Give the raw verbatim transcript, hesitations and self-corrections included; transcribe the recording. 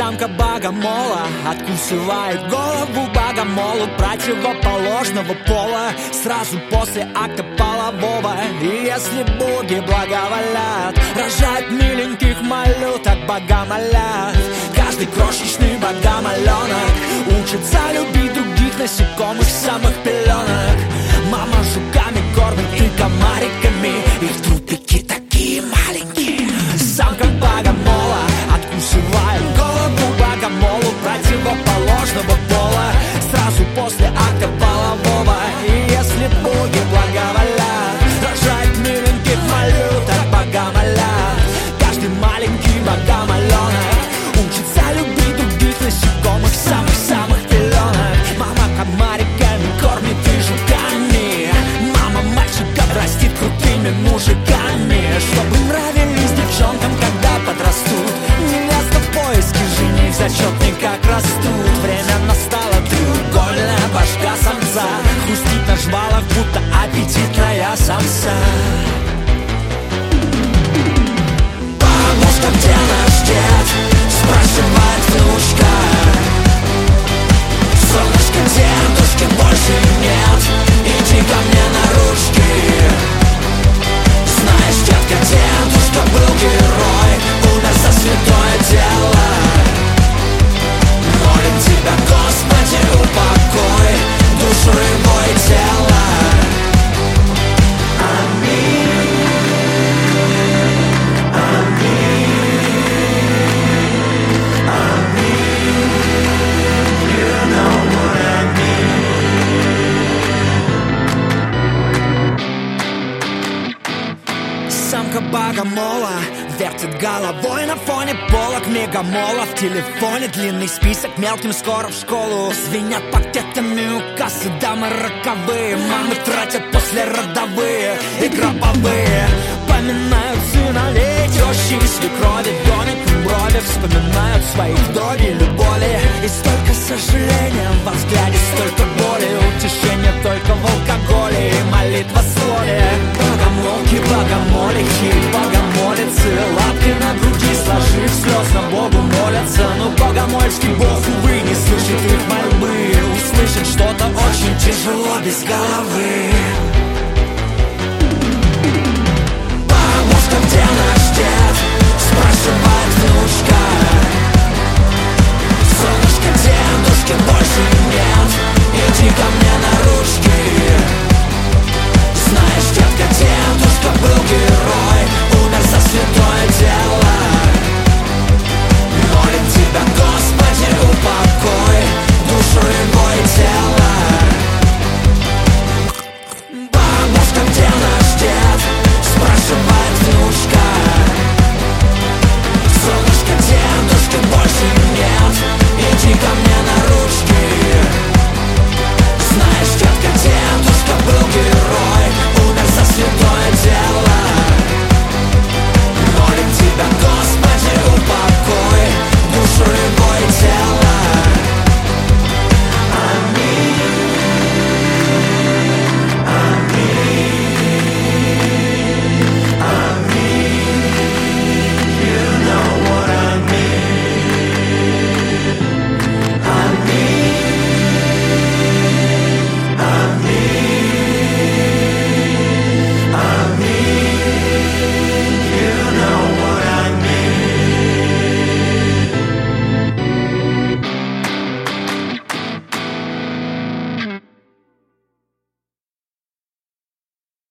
Самка богомола откусывает голову богомолу противоположного пола сразу после акта полового. И если боги благоволят, рожают миленьких малюток богомолят. Каждый крошечный богомоленок учится любить других насекомых с самых пеленок. Мама жуками кормит и комариками, их трупики такие маленькие. Самка богомола откусывает голову богомолу противоположного пола сразу после акта полового. И если боги благоволят, рожает миленьких малюток богомолят. Каждый маленький богомоленок учится любить других насекомых самых-самых пеленок. Мама комариками кормит и жуками, мама мальчиков растит крутыми мужиками, чтобы нравились девчонкам, когда подрастут. Невеста в поиске жених, зачетный как растут. Время настало, треугольная башка самца хрустит на жвалах, будто аппетитная самса. Бабушка, где наш дед? Спрашивает внучка. Солнышко, дедушки больше нет, иди ко мне на ручки. Знаешь, детка, дедушка был герой, умер за святое дело. Молим тебя, Господи, упокой душу его и тело. Аминь, аминь, аминь. You know what I mean. Самка богомола вертит головой на фоне полок мегамола. В телефоне длинный список, мелким скоро в школу. Звенят пакетами у кассы дамы роковые. Мамы тратят после родовые и гробовые. Поминают сыновей, тещи и свекрови, домик в брови. Вспоминают своих вдовий любови. И столько сожаления во взгляде, столько боли. Утешение только в алкоголе и молитва в слове. Богомолки, богомолихи, богомолицы, лапки на груди сложив, слезно Богу молятся. Но богомольский Бог, увы, не слышит их мольбы. Услышать что-то очень тяжело без головы.